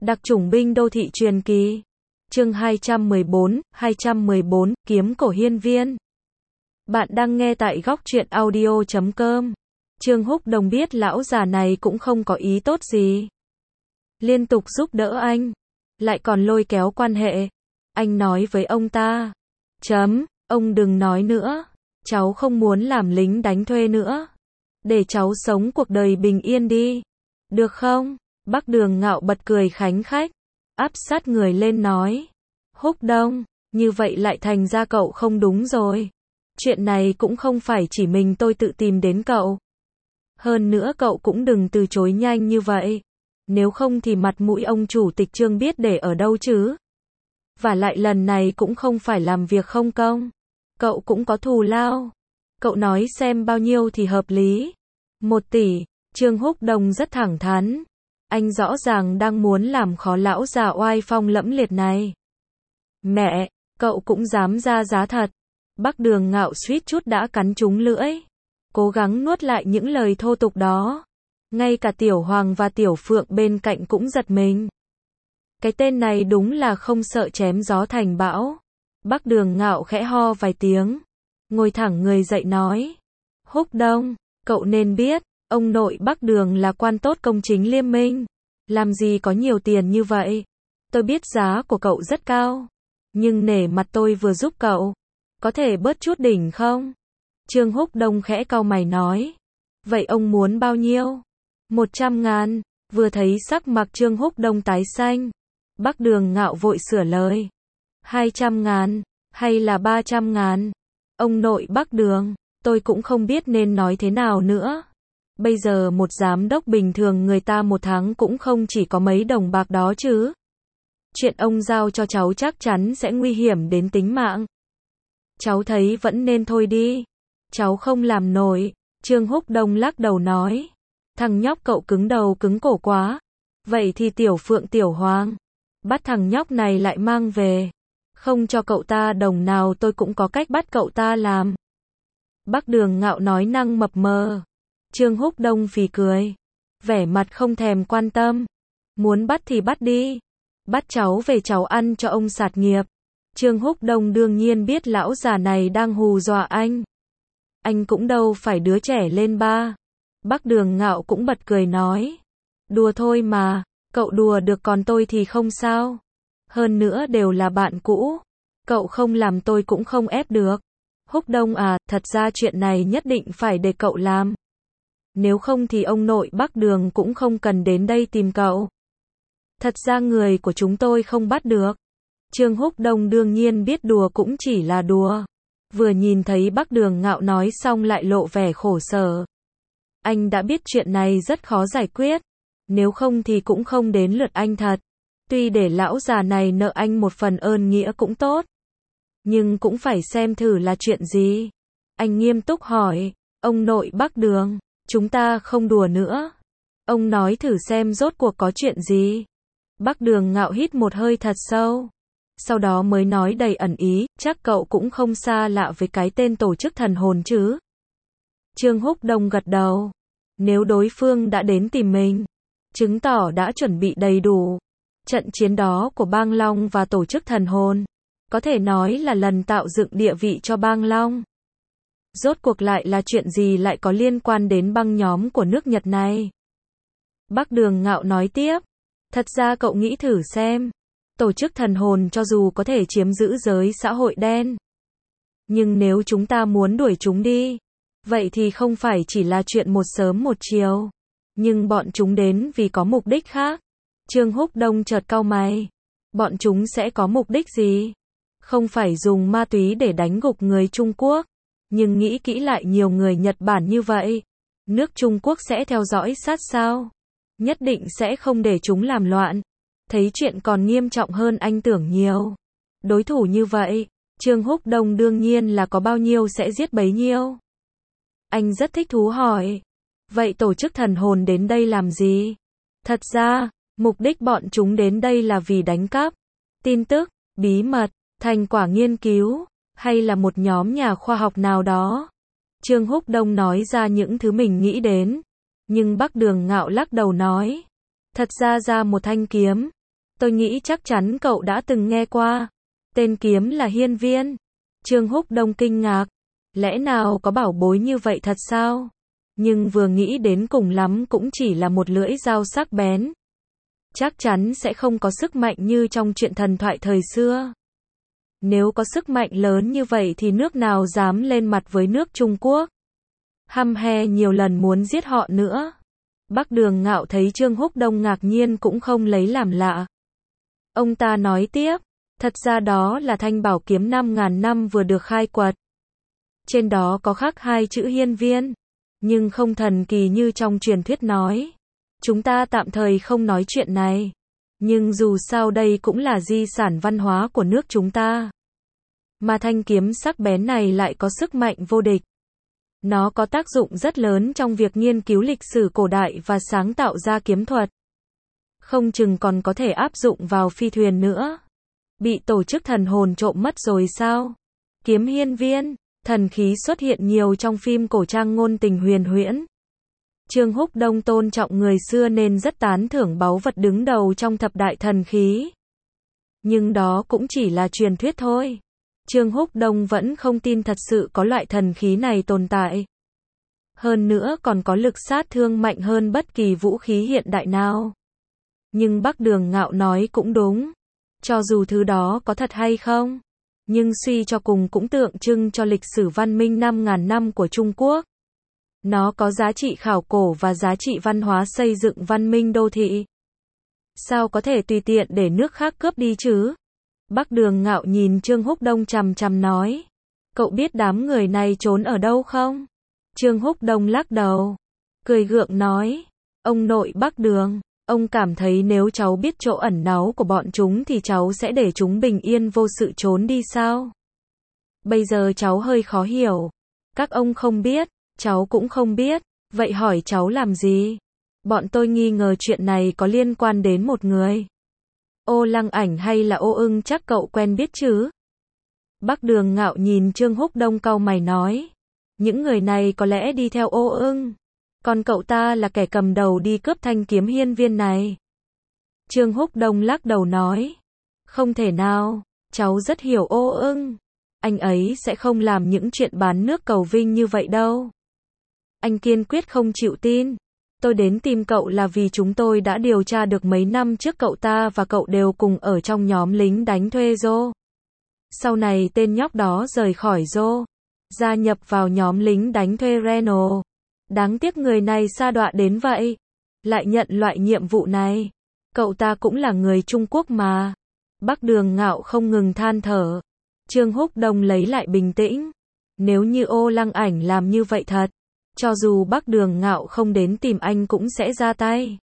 Đặc chủng binh đô thị truyền kỳ. Chương 214, Kiếm cổ hiên viên. Bạn đang nghe tại góc truyện audio.com. Trương Húc Đồng biết lão già này cũng không có ý tốt gì. Liên tục giúp đỡ anh, lại còn lôi kéo quan hệ. Anh nói với ông ta, ông đừng nói nữa, cháu không muốn làm lính đánh thuê nữa. Để cháu sống cuộc đời bình yên đi. Được không? Bác Đường Ngạo bật cười khánh khách, áp sát người lên nói. Húc Đông, như vậy lại thành ra cậu không đúng rồi. Chuyện này cũng không phải chỉ mình tôi tự tìm đến cậu. Hơn nữa cậu cũng đừng từ chối nhanh như vậy. Nếu không thì mặt mũi ông chủ tịch Trương biết để ở đâu chứ. Và lại lần này cũng không phải làm việc không công. Cậu cũng có thù lao. Cậu nói xem bao nhiêu thì hợp lý. 1 tỷ, Trương Húc Đông rất thẳng thắn. Anh rõ ràng đang muốn làm khó lão già oai phong lẫm liệt này. Mẹ, cậu cũng dám ra giá thật. Bác Đường Ngạo suýt chút đã cắn trúng lưỡi. Cố gắng nuốt lại những lời thô tục đó. Ngay cả Tiểu Hoàng và Tiểu Phượng bên cạnh cũng giật mình. Cái tên này đúng là không sợ chém gió thành bão. Bác Đường Ngạo khẽ ho vài tiếng. Ngồi thẳng người dậy nói. Húc Đông, cậu nên biết, ông nội Bác Đường là quan tốt công chính liêm minh. Làm gì có nhiều tiền như vậy. Tôi biết giá của cậu rất cao. Nhưng nể mặt tôi vừa giúp cậu. Có thể bớt chút đỉnh không? Trương Húc Đông khẽ cau mày nói. Vậy ông muốn bao nhiêu? 100.000. Vừa thấy sắc mặt Trương Húc Đông tái xanh. Bác Đường Ngạo vội sửa lời. 200.000. Hay là 300.000? Ông nội Bác Đường, tôi cũng không biết nên nói thế nào nữa. Bây giờ một giám đốc bình thường người ta một tháng cũng không chỉ có mấy đồng bạc đó chứ. Chuyện ông giao cho cháu chắc chắn sẽ nguy hiểm đến tính mạng. Cháu thấy vẫn nên thôi đi. Cháu không làm nổi. Trương Húc Đông lắc đầu nói. Thằng nhóc cậu cứng đầu cứng cổ quá. Vậy thì Tiểu Phượng Tiểu Hoàng, bắt thằng nhóc này lại mang về. Không cho cậu ta đồng nào tôi cũng có cách bắt cậu ta làm. Bác Đường Ngạo nói năng mập mờ. Trương Húc Đông phì cười. Vẻ mặt không thèm quan tâm. Muốn bắt thì bắt đi. Bắt cháu về cháu ăn cho ông sạt nghiệp. Trương Húc Đông đương nhiên biết lão già này đang hù dọa anh. Anh cũng đâu phải đứa trẻ lên ba. Bác Đường Ngạo cũng bật cười nói. Đùa thôi mà, cậu đùa được còn tôi thì không sao. Hơn nữa đều là bạn cũ. Cậu không làm tôi cũng không ép được. Húc Đông à, thật ra chuyện này nhất định phải để cậu làm. Nếu không thì ông nội Bác Đường cũng không cần đến đây tìm cậu. Thật ra người của chúng tôi không bắt được. Trương Húc Đông đương nhiên biết đùa cũng chỉ là đùa. Vừa nhìn thấy Bác Đường Ngạo nói xong lại lộ vẻ khổ sở. Anh đã biết chuyện này rất khó giải quyết. Nếu không thì cũng không đến lượt anh thật. Tuy để lão già này nợ anh một phần ơn nghĩa cũng tốt. Nhưng cũng phải xem thử là chuyện gì. Anh nghiêm túc hỏi. Ông nội Bác Đường, chúng ta không đùa nữa. Ông nói thử xem rốt cuộc có chuyện gì. Bác Đường Ngạo hít một hơi thật sâu. Sau đó mới nói đầy ẩn ý, chắc cậu cũng không xa lạ với cái tên tổ chức thần hồn chứ. Trương Húc Đông gật đầu. Nếu đối phương đã đến tìm mình, chứng tỏ đã chuẩn bị đầy đủ. Trận chiến đó của Bang Long và tổ chức thần hồn, có thể nói là lần tạo dựng địa vị cho Bang Long. Rốt cuộc lại là chuyện gì lại có liên quan đến băng nhóm của nước Nhật này? Bác Đường Ngạo nói tiếp. Thật ra cậu nghĩ thử xem. Tổ chức thần hồn cho dù có thể chiếm giữ giới xã hội đen. Nhưng nếu chúng ta muốn đuổi chúng đi, vậy thì không phải chỉ là chuyện một sớm một chiều. Nhưng bọn chúng đến vì có mục đích khác. Trương Húc Đông chợt cau mày. Bọn chúng sẽ có mục đích gì? Không phải dùng ma túy để đánh gục người Trung Quốc. Nhưng nghĩ kỹ lại nhiều người Nhật Bản như vậy. Nước Trung Quốc sẽ theo dõi sát sao? Nhất định sẽ không để chúng làm loạn. Thấy chuyện còn nghiêm trọng hơn anh tưởng nhiều. Đối thủ như vậy, Trương Húc Đông đương nhiên là có bao nhiêu sẽ giết bấy nhiêu. Anh rất thích thú hỏi. Vậy tổ chức thần hồn đến đây làm gì? Thật ra, mục đích bọn chúng đến đây là vì đánh cắp tin tức, bí mật, thành quả nghiên cứu, hay là một nhóm nhà khoa học nào đó. Trương Húc Đông nói ra những thứ mình nghĩ đến. Nhưng Bác Đường Ngạo lắc đầu nói. Thật ra một thanh kiếm, Tôi nghĩ chắc chắn cậu đã từng nghe qua. Tên kiếm là hiên viên. Trương Húc Đông kinh ngạc. Lẽ nào có bảo bối như vậy thật sao? Nhưng vừa nghĩ đến cùng lắm cũng chỉ là một lưỡi dao sắc bén. Chắc chắn sẽ không có sức mạnh như trong truyện thần thoại thời xưa. Nếu có sức mạnh lớn như vậy thì nước nào dám lên mặt với nước Trung Quốc? Hăm he nhiều lần muốn giết họ nữa. Bắc Đường Ngạo thấy Trương Húc Đông ngạc nhiên cũng không lấy làm lạ. Ông ta nói tiếp, thật ra đó là thanh bảo kiếm 5.000 năm vừa được khai quật. Trên đó có khắc 2 chữ hiên viên, nhưng không thần kỳ như trong truyền thuyết nói. Chúng ta tạm thời không nói chuyện này. Nhưng dù sao đây cũng là di sản văn hóa của nước chúng ta. Mà thanh kiếm sắc bén này lại có sức mạnh vô địch. Nó có tác dụng rất lớn trong việc nghiên cứu lịch sử cổ đại và sáng tạo ra kiếm thuật. Không chừng còn có thể áp dụng vào phi thuyền nữa. Bị tổ chức thần hồn trộm mất rồi sao? Kiếm hiên viên, thần khí xuất hiện nhiều trong phim cổ trang ngôn tình huyền huyễn. Trương Húc Đông tôn trọng người xưa nên rất tán thưởng báu vật đứng đầu trong thập đại thần khí. Nhưng đó cũng chỉ là truyền thuyết thôi. Trương Húc Đông vẫn không tin thật sự có loại thần khí này tồn tại. Hơn nữa còn có lực sát thương mạnh hơn bất kỳ vũ khí hiện đại nào. Nhưng Bắc Đường Ngạo nói cũng đúng. Cho dù thứ đó có thật hay không, nhưng suy cho cùng cũng tượng trưng cho lịch sử văn minh 5.000 năm của Trung Quốc. Nó có giá trị khảo cổ và giá trị văn hóa xây dựng văn minh đô thị. Sao có thể tùy tiện để nước khác cướp đi chứ? Bắc Đường Ngạo nhìn Trương Húc Đông chằm chằm nói. Cậu biết đám người này trốn ở đâu không? Trương Húc Đông lắc đầu. Cười gượng nói. Ông nội Bắc Đường, ông cảm thấy nếu cháu biết chỗ ẩn náu của bọn chúng thì cháu sẽ để chúng bình yên vô sự trốn đi sao? Bây giờ cháu hơi khó hiểu. Các ông không biết, cháu cũng không biết, vậy hỏi cháu làm gì? Bọn tôi nghi ngờ chuyện này có liên quan đến một người. Ô Lăng Ảnh hay là Ô Ưng chắc cậu quen biết chứ? Bắc Đường Ngạo nhìn Trương Húc Đông cau mày nói. Những người này có lẽ đi theo Ô Ưng. Còn cậu ta là kẻ cầm đầu đi cướp thanh kiếm hiên viên này. Trương Húc Đông lắc đầu nói. Không thể nào, cháu rất hiểu Ô Ưng. Anh ấy sẽ không làm những chuyện bán nước cầu vinh như vậy đâu. Anh kiên quyết không chịu tin. Tôi đến tìm cậu là vì chúng tôi đã điều tra được mấy năm trước cậu ta và cậu đều cùng ở trong nhóm lính đánh thuê Dô. Sau này tên nhóc đó rời khỏi Dô, gia nhập vào nhóm lính đánh thuê Reno. Đáng tiếc người này sa đọa đến vậy, lại nhận loại nhiệm vụ này. Cậu ta cũng là người Trung Quốc mà. Bắc Đường Ngạo không ngừng than thở. Trương Húc Đông lấy lại bình tĩnh. Nếu như Ô Lăng Ảnh làm như vậy thật, cho dù Bắc Đường Ngạo không đến tìm anh cũng sẽ ra tay.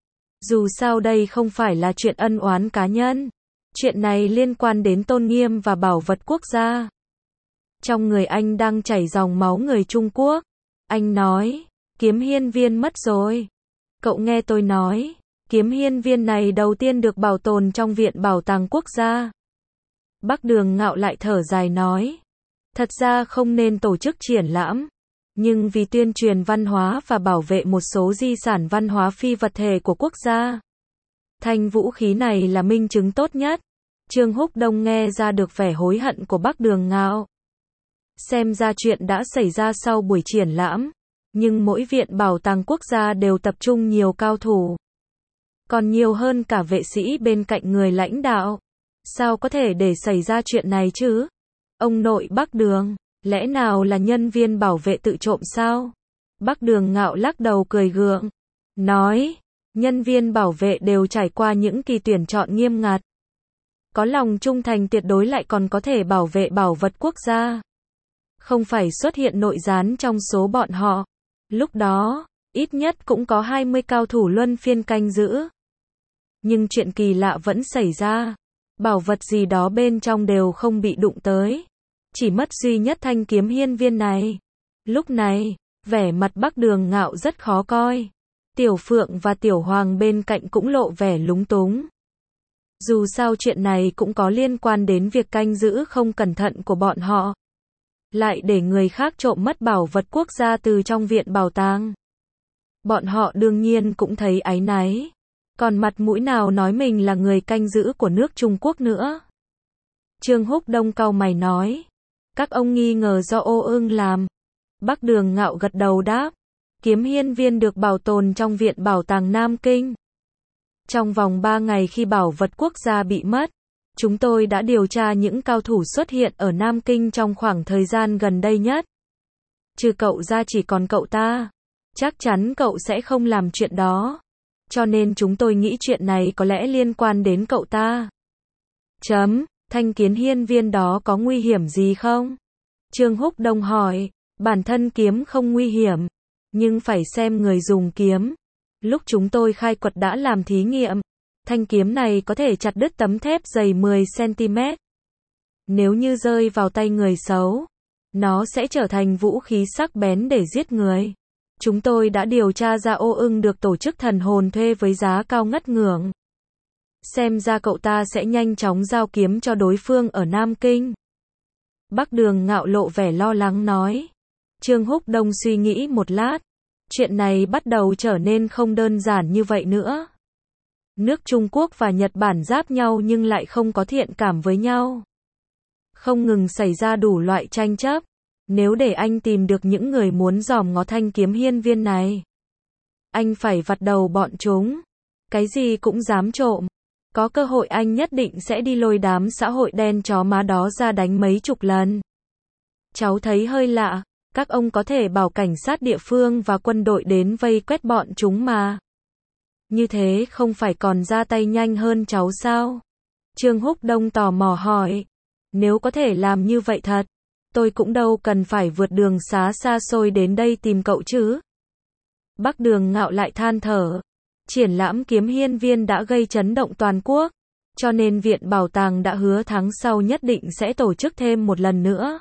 Dù sao đây không phải là chuyện ân oán cá nhân. Chuyện này liên quan đến tôn nghiêm và bảo vật quốc gia. Trong người anh đang chảy dòng máu người Trung Quốc. Anh nói, kiếm hiên viên mất rồi. Cậu nghe tôi nói, kiếm hiên viên này đầu tiên được bảo tồn trong Viện Bảo tàng Quốc gia. Bắc Đường Ngạo lại thở dài nói, thật ra không nên tổ chức triển lãm. Nhưng vì tuyên truyền văn hóa và bảo vệ một số di sản văn hóa phi vật thể của quốc gia, thanh vũ khí này là minh chứng tốt nhất. Trương Húc Đông nghe ra được vẻ hối hận của Bắc Đường Ngạo. Xem ra chuyện đã xảy ra sau buổi triển lãm, nhưng mỗi viện bảo tàng quốc gia đều tập trung nhiều cao thủ. Còn nhiều hơn cả vệ sĩ bên cạnh người lãnh đạo. Sao có thể để xảy ra chuyện này chứ? Ông nội Bắc Đường, lẽ nào là nhân viên bảo vệ tự trộm sao? Bắc Đường Ngạo lắc đầu cười gượng, nói, nhân viên bảo vệ đều trải qua những kỳ tuyển chọn nghiêm ngặt. Có lòng trung thành tuyệt đối lại còn có thể bảo vệ bảo vật quốc gia. Không phải xuất hiện nội gián trong số bọn họ. Lúc đó, ít nhất cũng có 20 cao thủ luân phiên canh giữ. Nhưng chuyện kỳ lạ vẫn xảy ra. Bảo vật gì đó bên trong đều không bị đụng tới. Chỉ mất duy nhất thanh kiếm hiên viên này. Lúc này, vẻ mặt Bắc Đường Ngạo rất khó coi. Tiểu Phượng và Tiểu Hoàng bên cạnh cũng lộ vẻ lúng túng. Dù sao chuyện này cũng có liên quan đến việc canh giữ không cẩn thận của bọn họ. Lại để người khác trộm mất bảo vật quốc gia từ trong viện bảo tàng. Bọn họ đương nhiên cũng thấy áy náy. Còn mặt mũi nào nói mình là người canh giữ của nước Trung Quốc nữa. Trương Húc Đông cau mày nói. Các ông nghi ngờ do Ô Ưng làm. Bắc Đường Ngạo gật đầu đáp. Kiếm hiên viên được bảo tồn trong Viện Bảo tàng Nam Kinh. Trong vòng 3 ngày khi bảo vật quốc gia bị mất, chúng tôi đã điều tra những cao thủ xuất hiện ở Nam Kinh trong khoảng thời gian gần đây nhất. Trừ cậu ra chỉ còn cậu ta. Chắc chắn cậu sẽ không làm chuyện đó. Cho nên chúng tôi nghĩ chuyện này có lẽ liên quan đến cậu ta. Thanh kiếm hiên viên đó có nguy hiểm gì không? Trương Húc Đông hỏi. Bản thân kiếm không nguy hiểm, nhưng phải xem người dùng kiếm. Lúc chúng tôi khai quật đã làm thí nghiệm. Thanh kiếm này có thể chặt đứt tấm thép dày 10 cm. Nếu như rơi vào tay người xấu, nó sẽ trở thành vũ khí sắc bén để giết người. Chúng tôi đã điều tra ra Ô Ưng được tổ chức thần hồn thuê với giá cao ngất ngưởng. Xem ra cậu ta sẽ nhanh chóng giao kiếm cho đối phương ở Nam Kinh. Bắc Đường Ngạo lộ vẻ lo lắng nói. Trương Húc Đông suy nghĩ một lát. Chuyện này bắt đầu trở nên không đơn giản như vậy nữa. Nước Trung Quốc và Nhật Bản giáp nhau nhưng lại không có thiện cảm với nhau. Không ngừng xảy ra đủ loại tranh chấp. Nếu để anh tìm được những người muốn dòm ngó thanh kiếm hiên viên này, anh phải vặt đầu bọn chúng. Cái gì cũng dám trộm. Có cơ hội anh nhất định sẽ đi lôi đám xã hội đen chó má đó ra đánh mấy chục lần. Cháu thấy hơi lạ. Các ông có thể bảo cảnh sát địa phương và quân đội đến vây quét bọn chúng mà. Như thế không phải còn ra tay nhanh hơn cháu sao? Trương Húc Đông tò mò hỏi. Nếu có thể làm như vậy thật, tôi cũng đâu cần phải vượt đường xá xa xôi đến đây tìm cậu chứ. Bắc Đường Ngạo lại than thở. Triển lãm kiếm hiên viên đã gây chấn động toàn quốc, cho nên Viện Bảo tàng đã hứa tháng sau nhất định sẽ tổ chức thêm một lần nữa.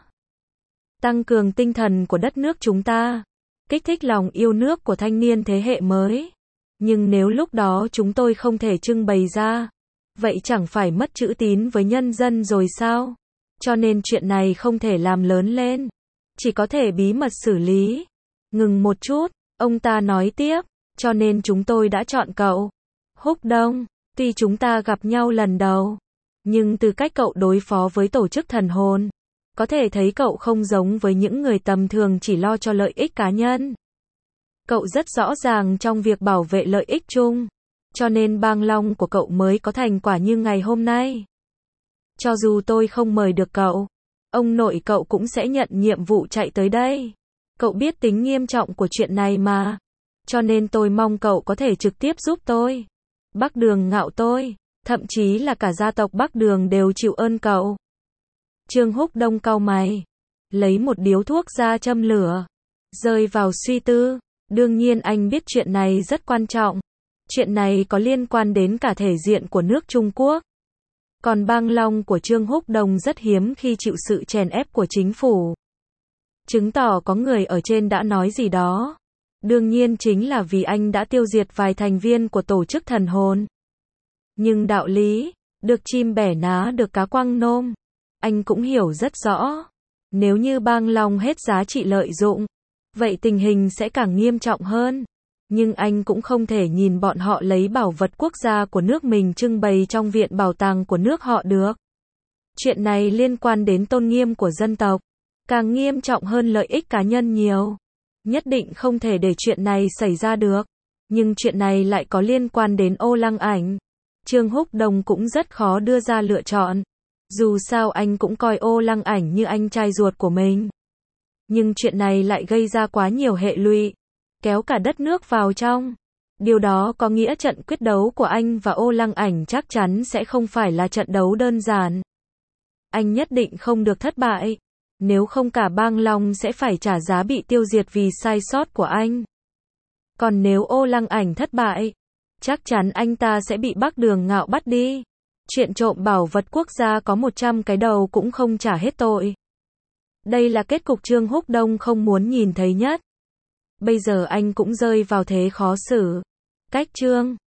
Tăng cường tinh thần của đất nước chúng ta, kích thích lòng yêu nước của thanh niên thế hệ mới. Nhưng nếu lúc đó chúng tôi không thể trưng bày ra, vậy chẳng phải mất chữ tín với nhân dân rồi sao? Cho nên chuyện này không thể làm lớn lên, chỉ có thể bí mật xử lý. Ngừng một chút, ông ta nói tiếp, cho nên chúng tôi đã chọn cậu. Húc Đông, tuy chúng ta gặp nhau lần đầu, nhưng từ cách cậu đối phó với tổ chức thần hồn, có thể thấy cậu không giống với những người tầm thường chỉ lo cho lợi ích cá nhân. Cậu rất rõ ràng trong việc bảo vệ lợi ích chung, cho nên bang long của cậu mới có thành quả như ngày hôm nay. Cho dù tôi không mời được cậu, ông nội cậu cũng sẽ nhận nhiệm vụ chạy tới đây. Cậu biết tính nghiêm trọng của chuyện này mà, cho nên tôi mong cậu có thể trực tiếp giúp tôi. Bắc Đường Ngạo tôi, thậm chí là cả gia tộc Bắc Đường đều chịu ơn cậu. Trương Húc Đông cau mày, lấy một điếu thuốc ra châm lửa, rơi vào suy tư. Đương nhiên anh biết chuyện này rất quan trọng. Chuyện này có liên quan đến cả thể diện của nước Trung Quốc. Còn bang long của Trương Húc Đông rất hiếm khi chịu sự chèn ép của chính phủ. Chứng tỏ có người ở trên đã nói gì đó. Đương nhiên chính là vì anh đã tiêu diệt vài thành viên của tổ chức thần hồn. Nhưng đạo lý, được chim bẻ ná được cá quăng nôm, anh cũng hiểu rất rõ. Nếu như bang long hết giá trị lợi dụng, vậy tình hình sẽ càng nghiêm trọng hơn. Nhưng anh cũng không thể nhìn bọn họ lấy bảo vật quốc gia của nước mình trưng bày trong viện bảo tàng của nước họ được. Chuyện này liên quan đến tôn nghiêm của dân tộc, càng nghiêm trọng hơn lợi ích cá nhân nhiều. Nhất định không thể để chuyện này xảy ra được. Nhưng chuyện này lại có liên quan đến Ô Lăng Ảnh. Trương Húc Đông cũng rất khó đưa ra lựa chọn. Dù sao anh cũng coi Ô Lăng Ảnh như anh trai ruột của mình. Nhưng chuyện này lại gây ra quá nhiều hệ lụy, kéo cả đất nước vào trong. Điều đó có nghĩa trận quyết đấu của anh và Ô Lăng Ảnh chắc chắn sẽ không phải là trận đấu đơn giản. Anh nhất định không được thất bại. Nếu không cả bang long sẽ phải trả giá bị tiêu diệt vì sai sót của anh. Còn nếu Ô Lăng Ảnh thất bại, chắc chắn anh ta sẽ bị Bắc Đường Ngạo bắt đi. Chuyện trộm bảo vật quốc gia có 100 cái đầu cũng không trả hết tội. Đây là kết cục Trương Húc Đông không muốn nhìn thấy nhất. Bây giờ anh cũng rơi vào thế khó xử. Cách chương